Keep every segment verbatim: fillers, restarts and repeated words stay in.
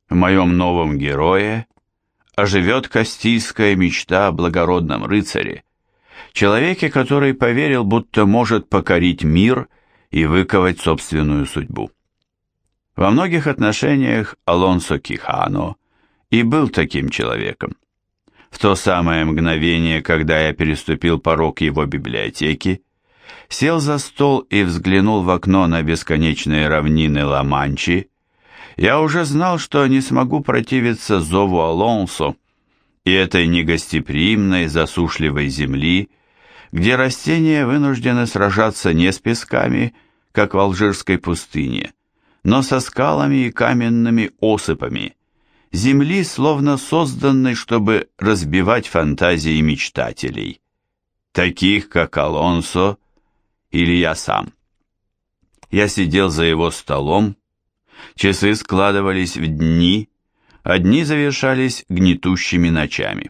В моем новом герое оживет кастильская мечта о благородном рыцаре, человеке, который поверил, будто может покорить мир и выковать собственную судьбу. Во многих отношениях Алонсо Кихано и был таким человеком. В то самое мгновение, когда я переступил порог его библиотеки, сел за стол и взглянул в окно на бесконечные равнины Ла-Манчи, я уже знал, что не смогу противиться зову Алонсо и этой негостеприимной засушливой земли, где растения вынуждены сражаться не с песками, как в алжирской пустыне, но со скалами и каменными осыпами, земли, словно созданной, чтобы разбивать фантазии мечтателей, таких как Алонсо или я сам. Я сидел за его столом, часы складывались в дни, а дни завершались гнетущими ночами.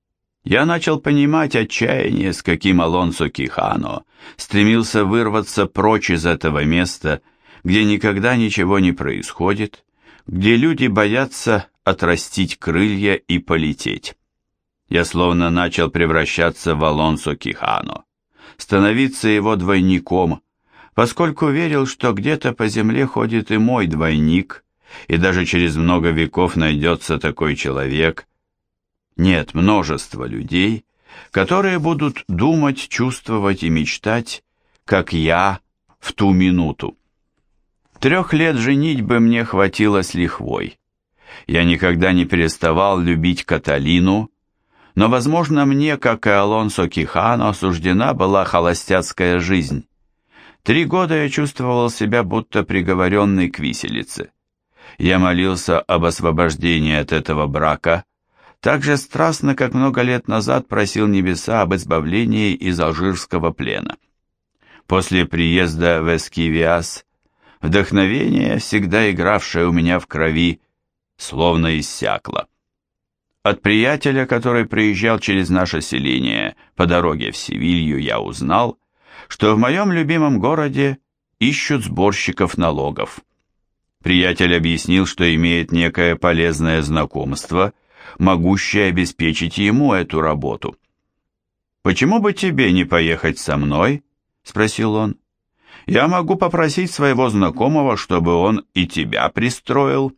Я начал понимать отчаяние, с каким Алонсо Кихано стремился вырваться прочь из этого места, где никогда ничего не происходит, где люди боятся отрастить крылья и полететь. Я словно начал превращаться в Алонсо Кихано, становиться его двойником, поскольку верил, что где-то по земле ходит и мой двойник, и даже через много веков найдется такой человек. Нет, множество людей, которые будут думать, чувствовать и мечтать, как я в ту минуту. Трех лет женитьбы мне хватило с лихвой. Я никогда не переставал любить Каталину, но, возможно, мне, как и Алонсо Кихано, суждена была холостяцкая жизнь. Три года я чувствовал себя будто приговоренный к виселице. Я молился об освобождении от этого брака, так же страстно, как много лет назад просил небеса об избавлении из алжирского плена. После приезда в Эскивиас вдохновение, всегда игравшее у меня в крови, словно иссякло. От приятеля, который приезжал через наше селение по дороге в Севилью, я узнал, что в моем любимом городе ищут сборщиков налогов. Приятель объяснил, что имеет некое полезное знакомство, могущее обеспечить ему эту работу. «Почему бы тебе не поехать со мной?» – спросил он. «Я могу попросить своего знакомого, чтобы он и тебя пристроил».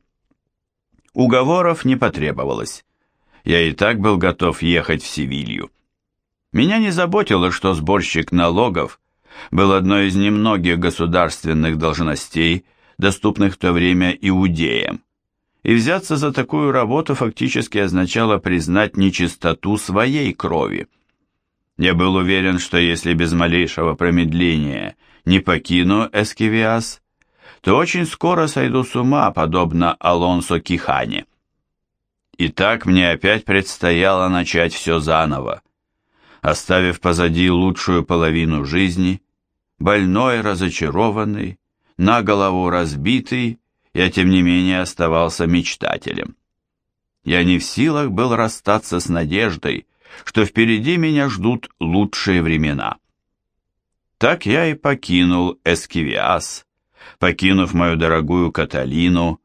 Уговоров не потребовалось. Я и так был готов ехать в Севилью. Меня не заботило, что сборщик налогов был одной из немногих государственных должностей, доступных в то время иудеям, и взяться за такую работу фактически означало признать нечистоту своей крови. Я был уверен, что если без малейшего промедления не покину Эскивиас, то очень скоро сойду с ума, подобно Алонсо Кихане. И так мне опять предстояло начать все заново, оставив позади лучшую половину жизни, больной, разочарованный, на голову разбитый, я тем не менее оставался мечтателем. Я не в силах был расстаться с надеждой, что впереди меня ждут лучшие времена. Так я и покинул Эскивиас, покинув мою дорогую Каталину,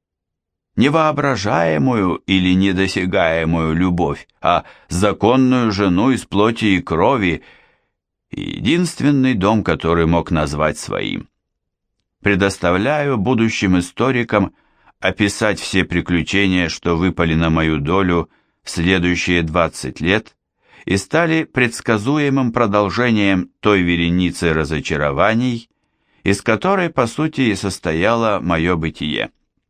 невоображаемую или недосягаемую любовь, а законную жену из плоти и крови, и единственный дом, который мог назвать своим. Предоставляю будущим историкам описать все приключения, что выпали на мою долю в следующие двадцать лет и стали предсказуемым продолжением той вереницы разочарований, из которой, по сути, и состояло мое бытие.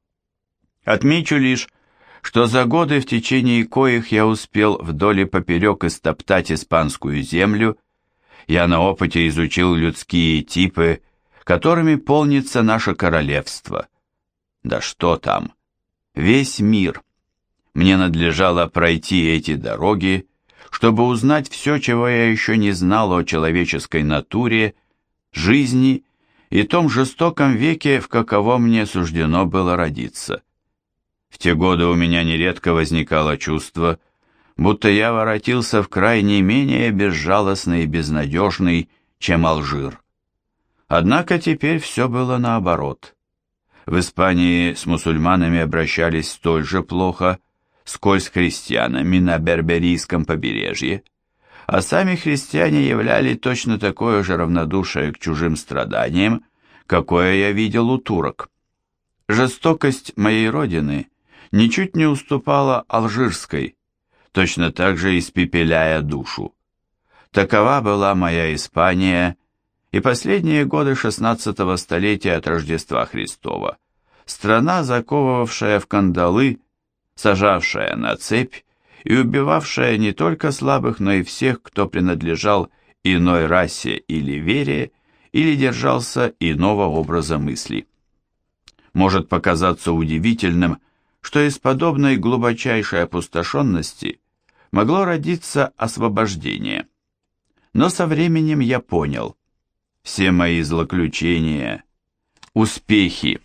Отмечу лишь, что за годы, в течение коих я успел вдоль и поперек истоптать испанскую землю, я на опыте изучил людские типы, которыми полнится наше королевство. Да что там, весь мир. Мне надлежало пройти эти дороги, чтобы узнать все, чего я еще не знал о человеческой натуре, жизни и том жестоком веке, в каковом мне суждено было родиться. В те годы у меня нередко возникало чувство, будто я воротился в край не менее безжалостный и безнадежный, чем Алжир. Однако теперь все было наоборот. В Испании с мусульманами обращались столь же плохо, сколь с христианами на Берберийском побережье, а сами христиане являли точно такое же равнодушие к чужим страданиям, какое я видел у турок. Жестокость моей родины ничуть не уступала алжирской, точно так же испепеляя душу. Такова была моя Испания и последние годы шестнадцатого столетия от Рождества Христова, страна, заковывавшая в кандалы, сажавшая на цепь и убивавшая не только слабых, но и всех, кто принадлежал иной расе или вере, или держался иного образа мысли. Может показаться удивительным, что из подобной глубочайшей опустошенности могло родиться освобождение. Но со временем я понял, все мои злоключения, успехи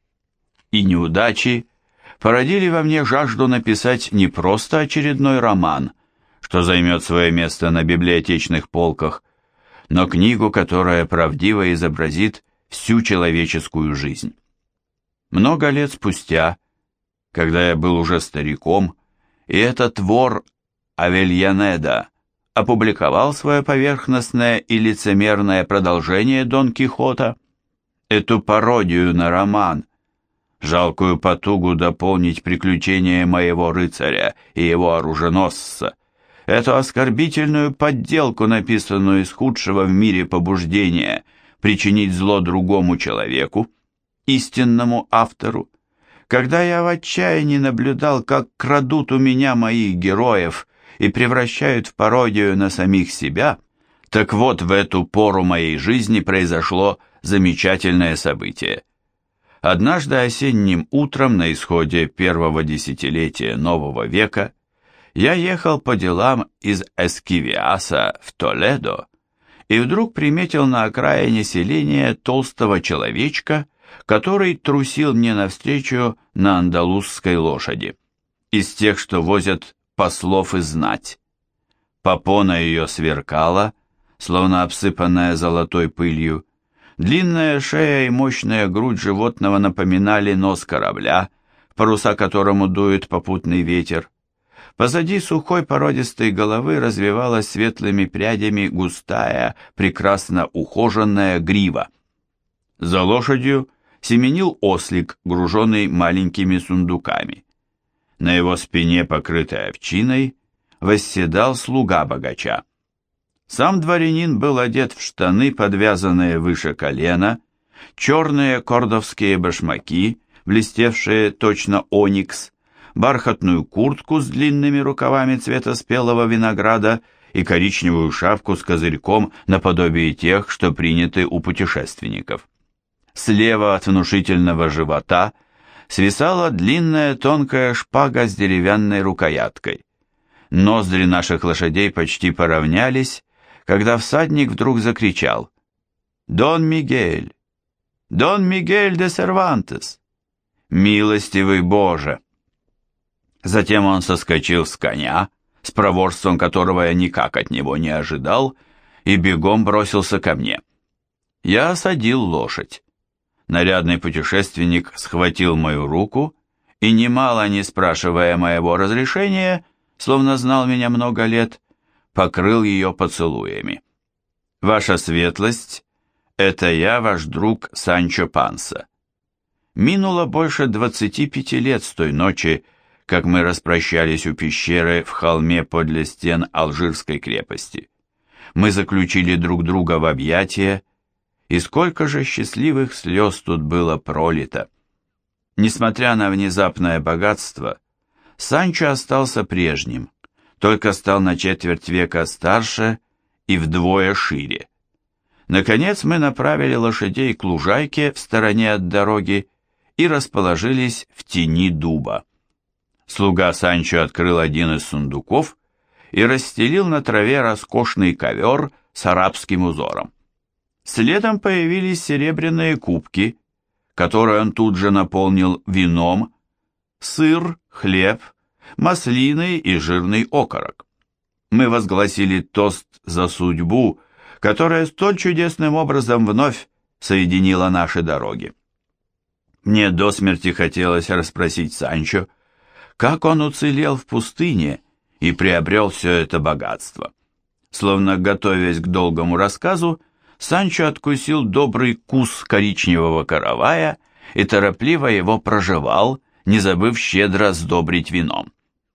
и неудачи породили во мне жажду написать не просто очередной роман, что займет свое место на библиотечных полках, но книгу, которая правдиво изобразит всю человеческую жизнь. Много лет спустя, когда я был уже стариком, и этот вор Авельянеда опубликовал свое поверхностное и лицемерное продолжение Дон Кихота, эту пародию на роман, жалкую потугу дополнить приключения моего рыцаря и его оруженосца, эту оскорбительную подделку, написанную из худшего в мире побуждения причинить зло другому человеку, истинному автору, когда я в отчаянии наблюдал, как крадут у меня моих героев и превращают в пародию на самих себя, так вот в эту пору моей жизни произошло замечательное событие. Однажды осенним утром на исходе первого десятилетия нового века я ехал по делам из Эскивиаса в Толедо и вдруг приметил на окраине селения толстого человечка, который трусил мне навстречу на андалузской лошади, из тех, что возят послов и знать. Попона ее сверкала, словно обсыпанная золотой пылью. Длинная шея и мощная грудь животного напоминали нос корабля, в паруса которому дует попутный ветер. Позади сухой породистой головы развивалась светлыми прядями густая, прекрасно ухоженная грива. За лошадью семенил ослик, груженный маленькими сундуками. На его спине, покрытой овчиной, восседал слуга богача. Сам дворянин был одет в штаны, подвязанные выше колена, черные кордовские башмаки, блестевшие точно оникс, бархатную куртку с длинными рукавами цвета спелого винограда и коричневую шапку с козырьком наподобие тех, что приняты у путешественников. Слева от внушительного живота свисала длинная тонкая шпага с деревянной рукояткой. Ноздри наших лошадей почти поравнялись, когда всадник вдруг закричал: «Дон Мигель! Дон Мигель де Сервантес! Милостивый Боже!» Затем он соскочил с коня, с проворством которого я никак от него не ожидал, и бегом бросился ко мне. Я осадил лошадь. Нарядный путешественник схватил мою руку и, немало не спрашивая моего разрешения, словно знал меня много лет, покрыл ее поцелуями. «Ваша светлость, это я, ваш друг Санчо Панса». Минуло больше двадцати пяти лет с той ночи, как мы распрощались у пещеры в холме подле стен Алжирской крепости. Мы заключили друг друга в объятия, и сколько же счастливых слез тут было пролито. Несмотря на внезапное богатство, Санчо остался прежним, только стал на четверть века старше и вдвое шире. Наконец мы направили лошадей к лужайке в стороне от дороги и расположились в тени дуба. Слуга Санчо открыл один из сундуков и расстелил на траве роскошный ковер с арабским узором. Следом появились серебряные кубки, которые он тут же наполнил вином, сыр, хлеб, маслины и жирный окорок. Мы возгласили тост за судьбу, которая столь чудесным образом вновь соединила наши дороги. Мне до смерти хотелось расспросить Санчо, как он уцелел в пустыне и приобрел все это богатство. Словно готовясь к долгому рассказу, Санчо откусил добрый кус коричневого каравая и торопливо его прожевал, не забыв щедро сдобрить вином.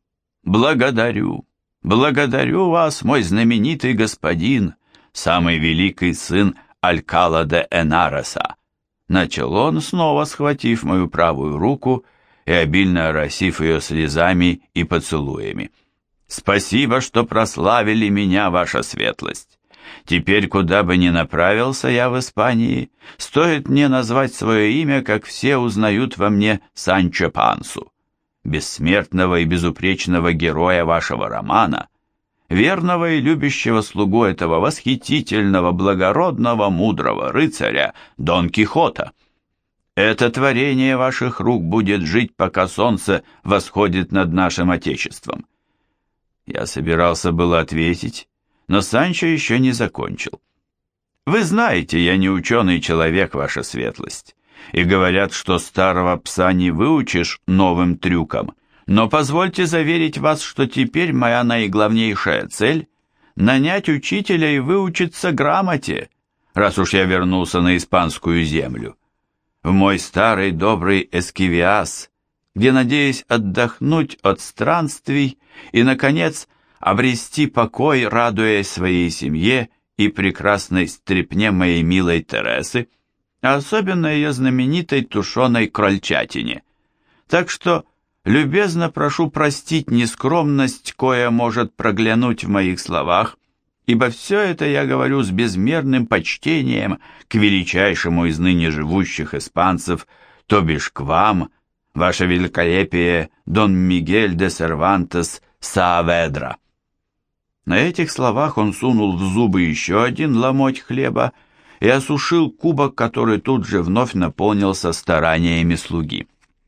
«Благодарю, благодарю вас, мой знаменитый господин, самый великий сын Алькала де Энареса», начал он, снова схватив мою правую руку и обильно оросив ее слезами и поцелуями. «Спасибо, что прославили меня, ваша светлость. Теперь, куда бы ни направился я в Испании, стоит мне назвать свое имя, как все узнают во мне Санчо Пансу, бессмертного и безупречного героя вашего романа, верного и любящего слугу этого восхитительного, благородного, мудрого рыцаря Дон Кихота. Это творение ваших рук будет жить, пока солнце восходит над нашим Отечеством». Я собирался было ответить, но Санчо еще не закончил. «Вы знаете, я не ученый человек, ваша светлость, и говорят, что старого пса не выучишь новым трюкам, но позвольте заверить вас, что теперь моя наиглавнейшая цель — нанять учителя и выучиться грамоте, раз уж я вернулся на испанскую землю, в мой старый добрый Эскивиас, где надеюсь отдохнуть от странствий и, наконец, обрести покой, радуясь своей семье и прекрасной стрепне моей милой Тересы, а особенно ее знаменитой тушеной крольчатине. Так что любезно прошу простить нескромность, коя может проглянуть в моих словах, ибо все это я говорю с безмерным почтением к величайшему из ныне живущих испанцев, то бишь к вам, ваше великолепие, Дон Мигель де Сервантес Сааведра». На этих словах он сунул в зубы еще один ломоть хлеба и осушил кубок, который тут же вновь наполнился стараниями слуги.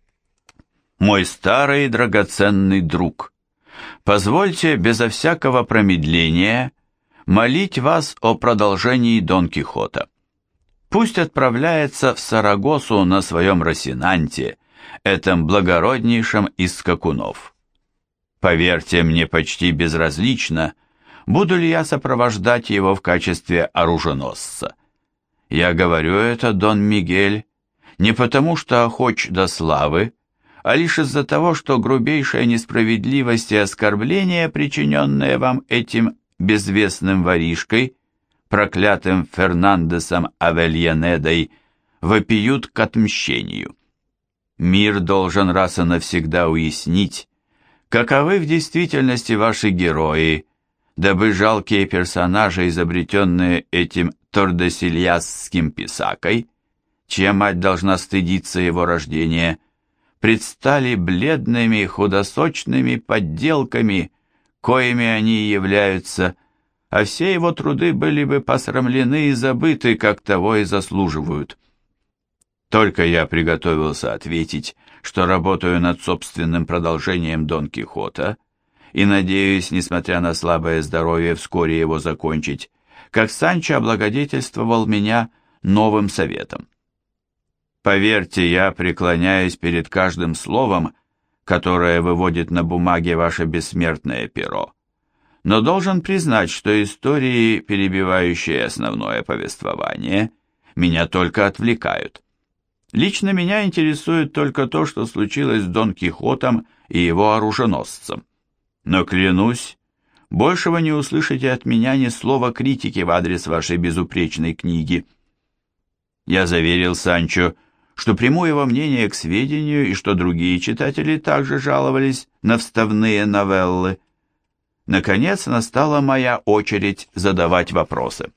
«Мой старый драгоценный друг, позвольте безо всякого промедления молить вас о продолжении Дон Кихота. Пусть отправляется в Сарагосу на своем Росинанте, этом благороднейшем из скакунов. Поверьте, мне почти безразлично, буду ли я сопровождать его в качестве оруженосца. Я говорю это, Дон Мигель, не потому что охоч до славы, а лишь из-за того, что грубейшая несправедливость и оскорбление, причиненные вам этим безвестным воришкой, проклятым Фернандесом Авельянедой, вопиют к отмщению. Мир должен раз и навсегда уяснить, каковы в действительности ваши герои, дабы жалкие персонажи, изобретенные этим тордесильясским писакой, чья мать должна стыдиться его рождения, предстали бледными худосочными подделками, коими они являются, а все его труды были бы посрамлены и забыты, как того и заслуживают. Только я приготовился ответить, что работаю над собственным продолжением Дон Кихота и надеюсь, несмотря на слабое здоровье, вскоре его закончить, как Санчо облагодетельствовал меня новым советом. Поверьте, я преклоняюсь перед каждым словом, которое выводит на бумаге ваше бессмертное перо, но должен признать, что истории, перебивающие основное повествование, меня только отвлекают. Лично меня интересует только то, что случилось с Дон Кихотом и его оруженосцем. Но клянусь, большего не услышите от меня ни слова критики в адрес вашей безупречной книги. Я заверил Санчо, что приму его мнение к сведению и что другие читатели также жаловались на вставные новеллы. Наконец настала моя очередь задавать вопросы.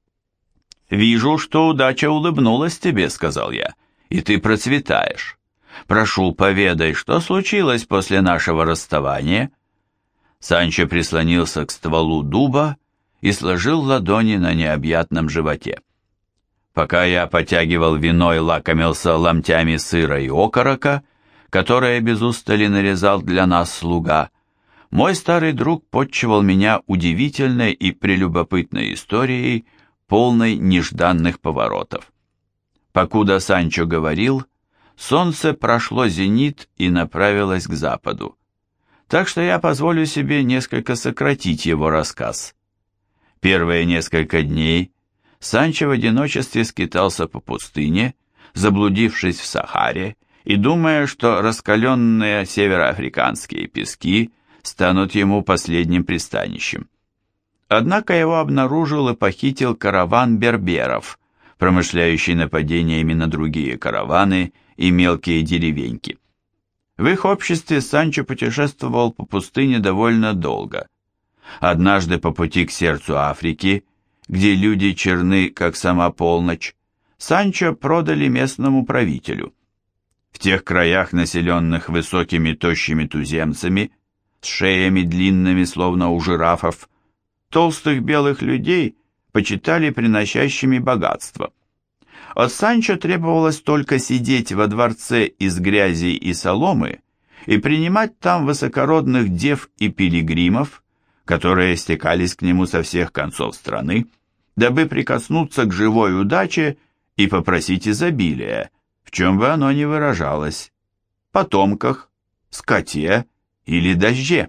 «Вижу, что удача улыбнулась тебе», — сказал я, — «и ты процветаешь. Прошу, поведай, что случилось после нашего расставания?» Санчо прислонился к стволу дуба и сложил ладони на необъятном животе. Пока я потягивал вино и лакомился ломтями сыра и окорока, которые без устали нарезал для нас слуга, мой старый друг подчивал меня удивительной и прелюбопытной историей, полной нежданных поворотов. Покуда Санчо говорил, солнце прошло зенит и направилось к западу. Так что я позволю себе несколько сократить его рассказ. Первые несколько дней Санчо в одиночестве скитался по пустыне, заблудившись в Сахаре и думая, что раскаленные североафриканские пески станут ему последним пристанищем. Однако его обнаружил и похитил караван берберов, промышляющий нападениями на другие караваны и мелкие деревеньки. В их обществе Санчо путешествовал по пустыне довольно долго. Однажды по пути к сердцу Африки, где люди черны, как сама полночь, Санчо продали местному правителю. В тех краях, населенных высокими тощими туземцами, с шеями длинными, словно у жирафов, толстых белых людей почитали приносящими богатство. От Санчо требовалось только сидеть во дворце из грязи и соломы и принимать там высокородных дев и пилигримов, которые стекались к нему со всех концов страны, дабы прикоснуться к живой удаче и попросить изобилия, в чем бы оно ни выражалось, потомках, скоте или дожде.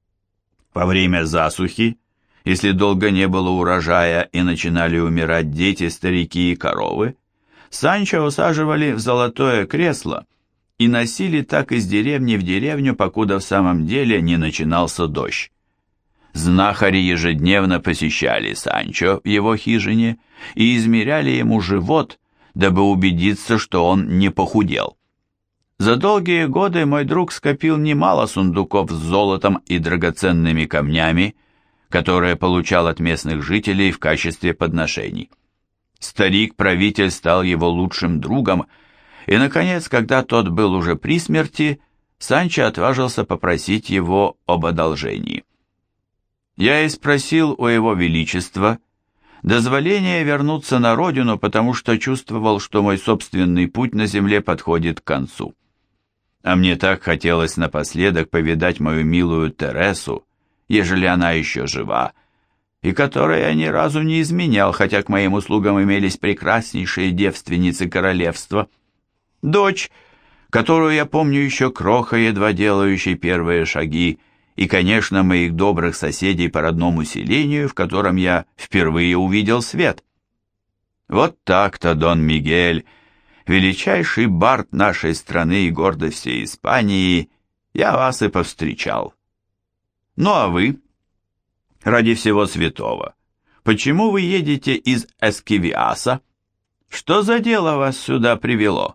Во время засухи, если долго не было урожая и начинали умирать дети, старики и коровы, Санчо усаживали в золотое кресло и носили так из деревни в деревню, покуда в самом деле не начинался дождь. Знахари ежедневно посещали Санчо в его хижине и измеряли ему живот, дабы убедиться, что он не похудел. За долгие годы мой друг скопил немало сундуков с золотом и драгоценными камнями, которые получал от местных жителей в качестве подношений. Старик-правитель стал его лучшим другом, и, наконец, когда тот был уже при смерти, Санчо отважился попросить его об одолжении. Я и спросил у его величества дозволения вернуться на родину, потому что чувствовал, что мой собственный путь на земле подходит к концу. А мне так хотелось напоследок повидать мою милую Тересу, ежели она еще жива, и которой я ни разу не изменял, хотя к моим услугам имелись прекраснейшие девственницы королевства. Дочь, которую я помню еще крохой, едва делающей первые шаги, и, конечно, моих добрых соседей по родному селению, в котором я впервые увидел свет. Вот так-то, Дон Мигель, величайший бард нашей страны и гордость всей Испании, я вас и повстречал. Ну а вы? Ради всего святого, почему вы едете из Эскивиаса? Что за дело вас сюда привело?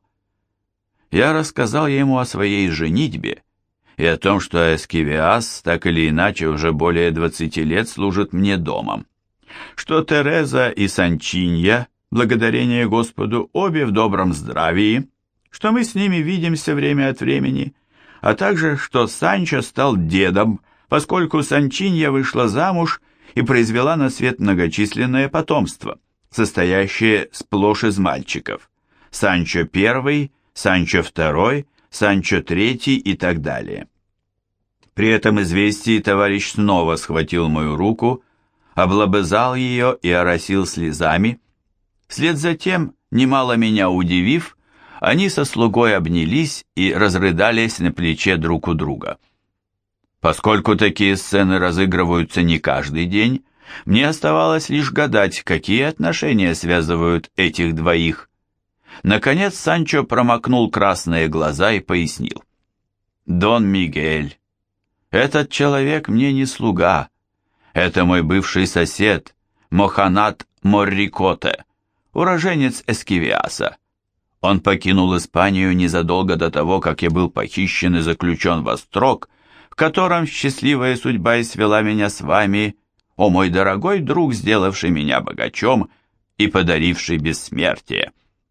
Я рассказал ему о своей женитьбе и о том, что Эскивиас так или иначе уже более двадцати лет служит мне домом, что Тереза и Санчинья, благодарение Господу, обе в добром здравии, что мы с ними видимся время от времени, а также, что Санчо стал дедом, поскольку Санчинья вышла замуж и произвела на свет многочисленное потомство, состоящее сплошь из мальчиков. Санчо первый, Санчо второй, Санчо третий и так далее. При этом известии товарищ снова схватил мою руку, облобызал ее и оросил слезами. Вслед за тем, немало меня удивив, они со слугой обнялись и разрыдались на плече друг у друга. Поскольку такие сцены разыгрываются не каждый день, мне оставалось лишь гадать, какие отношения связывают этих двоих. Наконец Санчо промокнул красные глаза и пояснил. «Дон Мигель, этот человек мне не слуга. Это мой бывший сосед, Моханат Моррикоте, уроженец Эскивиаса. Он покинул Испанию незадолго до того, как я был похищен и заключен во строк, в котором счастливая судьба и свела меня с вами, о мой дорогой друг, сделавший меня богачом и подаривший бессмертие».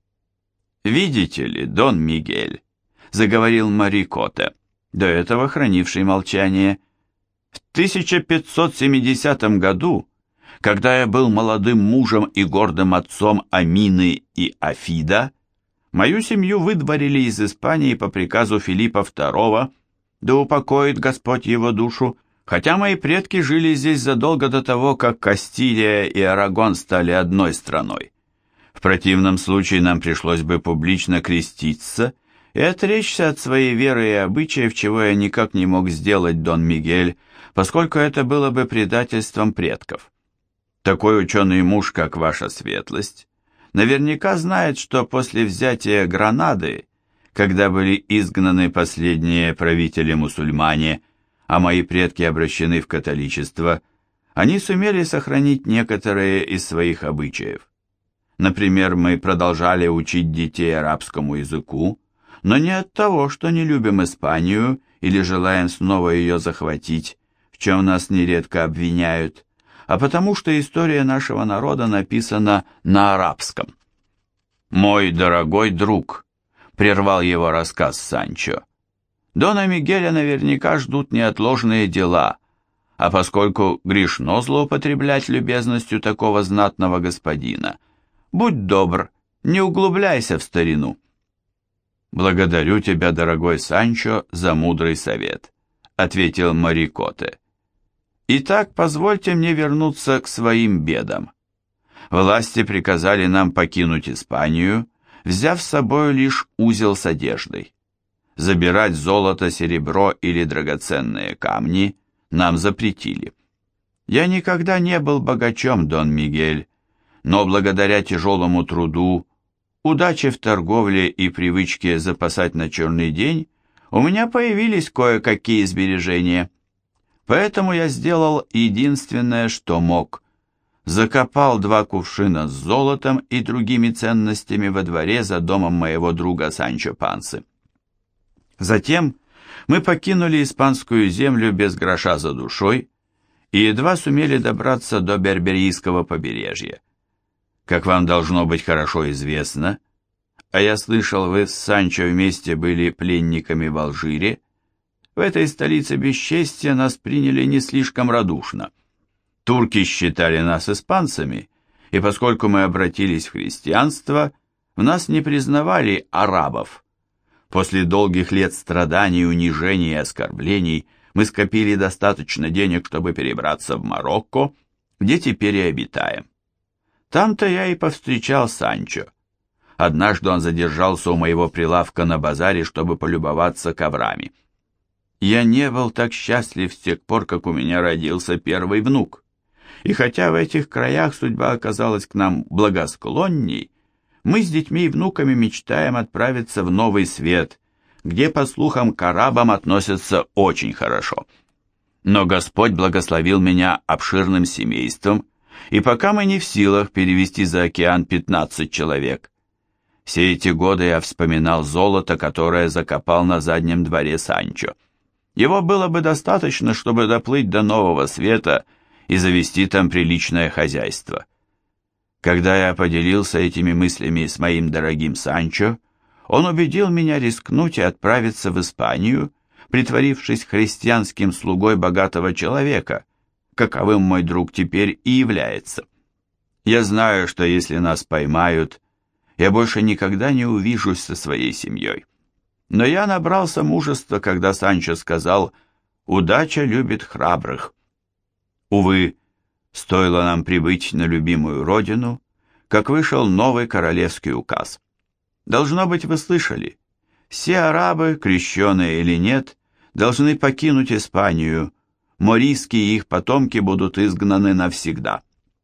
«Видите ли, Дон Мигель», — заговорил Моррикоте, до этого хранивший молчание, «в тысяча пятьсот семидесятом году, когда я был молодым мужем и гордым отцом Амины и Афида, мою семью выдворили из Испании по приказу Филиппа второго, да упокоит Господь его душу, хотя мои предки жили здесь задолго до того, как Кастилия и Арагон стали одной страной. В противном случае нам пришлось бы публично креститься и отречься от своей веры и обычаев, чего я никак не мог сделать, Дон Мигель, поскольку это было бы предательством предков. Такой ученый муж, как ваша светлость, наверняка знает, что после взятия Гранады, когда были изгнаны последние правители-мусульмане, а мои предки обращены в католичество, они сумели сохранить некоторые из своих обычаев. Например, мы продолжали учить детей арабскому языку, но не от того, что не любим Испанию или желаем снова ее захватить, в чем нас нередко обвиняют, а потому что история нашего народа написана на арабском. «Мой дорогой друг», — прервал его рассказ Санчо, — «Дона Мигеля наверняка ждут неотложные дела, а поскольку грешно злоупотреблять любезностью такого знатного господина, будь добр, не углубляйся в старину». «Благодарю тебя, дорогой Санчо, за мудрый совет», — ответил Морикоте. «Итак, позвольте мне вернуться к своим бедам. Власти приказали нам покинуть Испанию, взяв с собой лишь узел с одеждой. Забирать золото, серебро или драгоценные камни нам запретили. Я никогда не был богачом, Дон Мигель, но благодаря тяжелому труду, удаче в торговле и привычке запасать на черный день у меня появились кое-какие сбережения. Поэтому я сделал единственное, что мог. Закопал два кувшина с золотом и другими ценностями во дворе за домом моего друга Санчо Пансы. Затем мы покинули испанскую землю без гроша за душой и едва сумели добраться до Берберийского побережья. Как вам должно быть хорошо известно, а я слышал, вы с Санчо вместе были пленниками в Алжире, в этой столице бесчестия нас приняли не слишком радушно. Турки считали нас испанцами, и поскольку мы обратились в христианство, в нас не признавали арабов. После долгих лет страданий, унижений и оскорблений мы скопили достаточно денег, чтобы перебраться в Марокко, где теперь и обитаем. Там-то я и повстречал Санчо. Однажды он задержался у моего прилавка на базаре, чтобы полюбоваться коврами. Я не был так счастлив с тех пор, как у меня родился первый внук. И хотя в этих краях судьба оказалась к нам благосклонней, мы с детьми и внуками мечтаем отправиться в Новый Свет, где, по слухам, к арабам относятся очень хорошо. Но Господь благословил меня обширным семейством, и пока мы не в силах перевести за океан пятнадцать человек. Все эти годы я вспоминал золото, которое закопал на заднем дворе Санчо. Его было бы достаточно, чтобы доплыть до Нового Света и завести там приличное хозяйство. Когда я поделился этими мыслями с моим дорогим Санчо, он убедил меня рискнуть и отправиться в Испанию, притворившись христианским слугой богатого человека, каковым мой друг теперь и является. Я знаю, что если нас поймают, я больше никогда не увижусь со своей семьей. Но я набрался мужества, когда Санчо сказал: «Удача любит храбрых». Увы, стоило нам прибыть на любимую родину, как вышел новый королевский указ. Должно быть, вы слышали, все арабы, крещеные или нет, должны покинуть Испанию, мориски и их потомки будут изгнаны навсегда.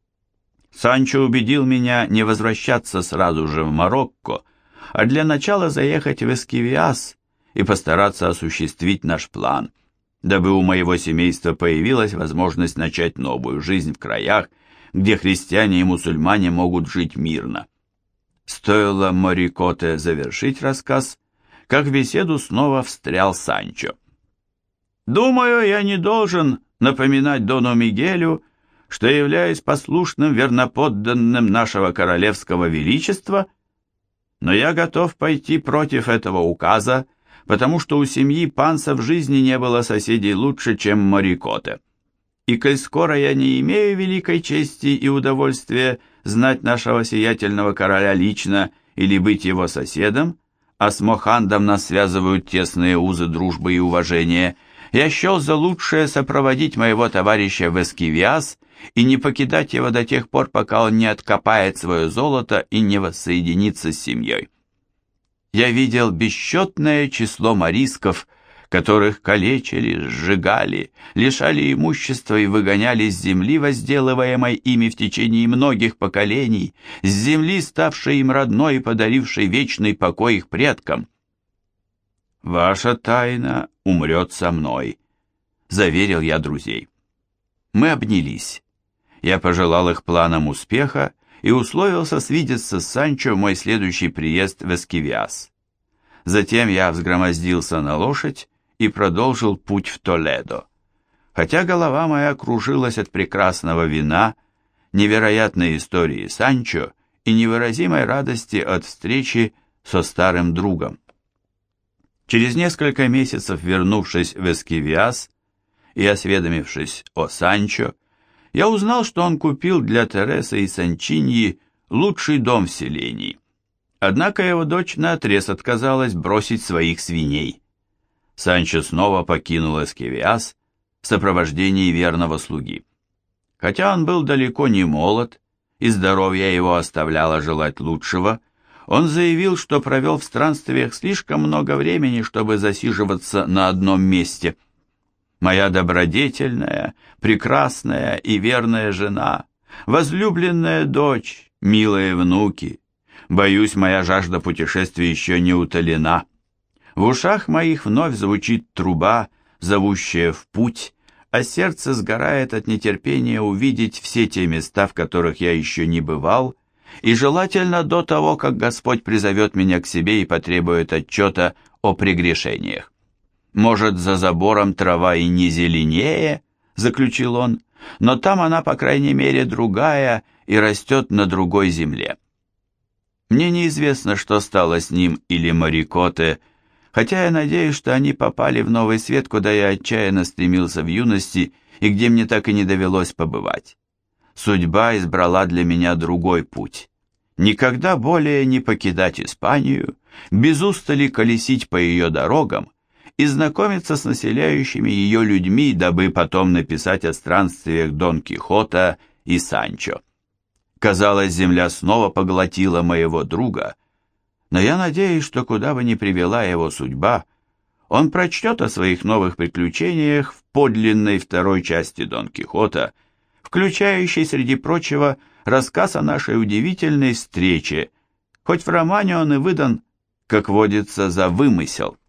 Санчо убедил меня не возвращаться сразу же в Марокко, а для начала заехать в Эскивиас и постараться осуществить наш план, дабы у моего семейства появилась возможность начать новую жизнь в краях, где христиане и мусульмане могут жить мирно. Стоило Морикоте завершить рассказ, как в беседу снова встрял Санчо. «Думаю, я не должен напоминать Дону Мигелю, что являюсь послушным верноподданным нашего королевского величества, но я готов пойти против этого указа, потому что у семьи Панса в жизни не было соседей лучше, чем Морикоте. И коль скоро я не имею великой чести и удовольствия знать нашего сиятельного короля лично или быть его соседом, а с Мохандом нас связывают тесные узы дружбы и уважения, я счел за лучшее сопроводить моего товарища в Эскивиас и не покидать его до тех пор, пока он не откопает свое золото и не воссоединится с семьей. Я видел бесчетное число морисков, которых калечили, сжигали, лишали имущества и выгоняли с земли, возделываемой ими в течение многих поколений, с земли, ставшей им родной и подарившей вечный покой их предкам. «Ваша тайна умрет со мной», — заверил я друзей. Мы обнялись. Я пожелал их планам успеха и условился свидеться с Санчо в мой следующий приезд в Эскивиас. Затем я взгромоздился на лошадь и продолжил путь в Толедо. Хотя голова моя кружилась от прекрасного вина, невероятной истории Санчо и невыразимой радости от встречи со старым другом. Через несколько месяцев, вернувшись в Эскивиас и осведомившись о Санчо, я узнал, что он купил для Тересы и Санчиньи лучший дом в селении. Однако его дочь наотрез отказалась бросить своих свиней. Санчо снова покинул Эскивиас в сопровождении верного слуги. Хотя он был далеко не молод, и здоровье его оставляло желать лучшего, он заявил, что провел в странствиях слишком много времени, чтобы засиживаться на одном месте. «Моя добродетельная, прекрасная и верная жена, возлюбленная дочь, милые внуки, боюсь, моя жажда путешествия еще не утолена. В ушах моих вновь звучит труба, зовущая в путь, а сердце сгорает от нетерпения увидеть все те места, в которых я еще не бывал, и желательно до того, как Господь призовет меня к себе и потребует отчета о прегрешениях. Может, за забором трава и не зеленее, заключил он, но там она, по крайней мере, другая и растет на другой земле. Мне неизвестно, что стало с ним или Марикоте, хотя я надеюсь, что они попали в новый свет, куда я отчаянно стремился в юности и где мне так и не довелось побывать. Судьба избрала для меня другой путь. Никогда более не покидать Испанию, без устали колесить по ее дорогам и знакомиться с населяющими ее людьми, дабы потом написать о странствиях Дон Кихота и Санчо. Казалось, земля снова поглотила моего друга, но я надеюсь, что куда бы ни привела его судьба, он прочтет о своих новых приключениях в подлинной второй части Дон Кихота, включающей, среди прочего, рассказ о нашей удивительной встрече, хоть в романе он и выдан, как водится, за вымысел.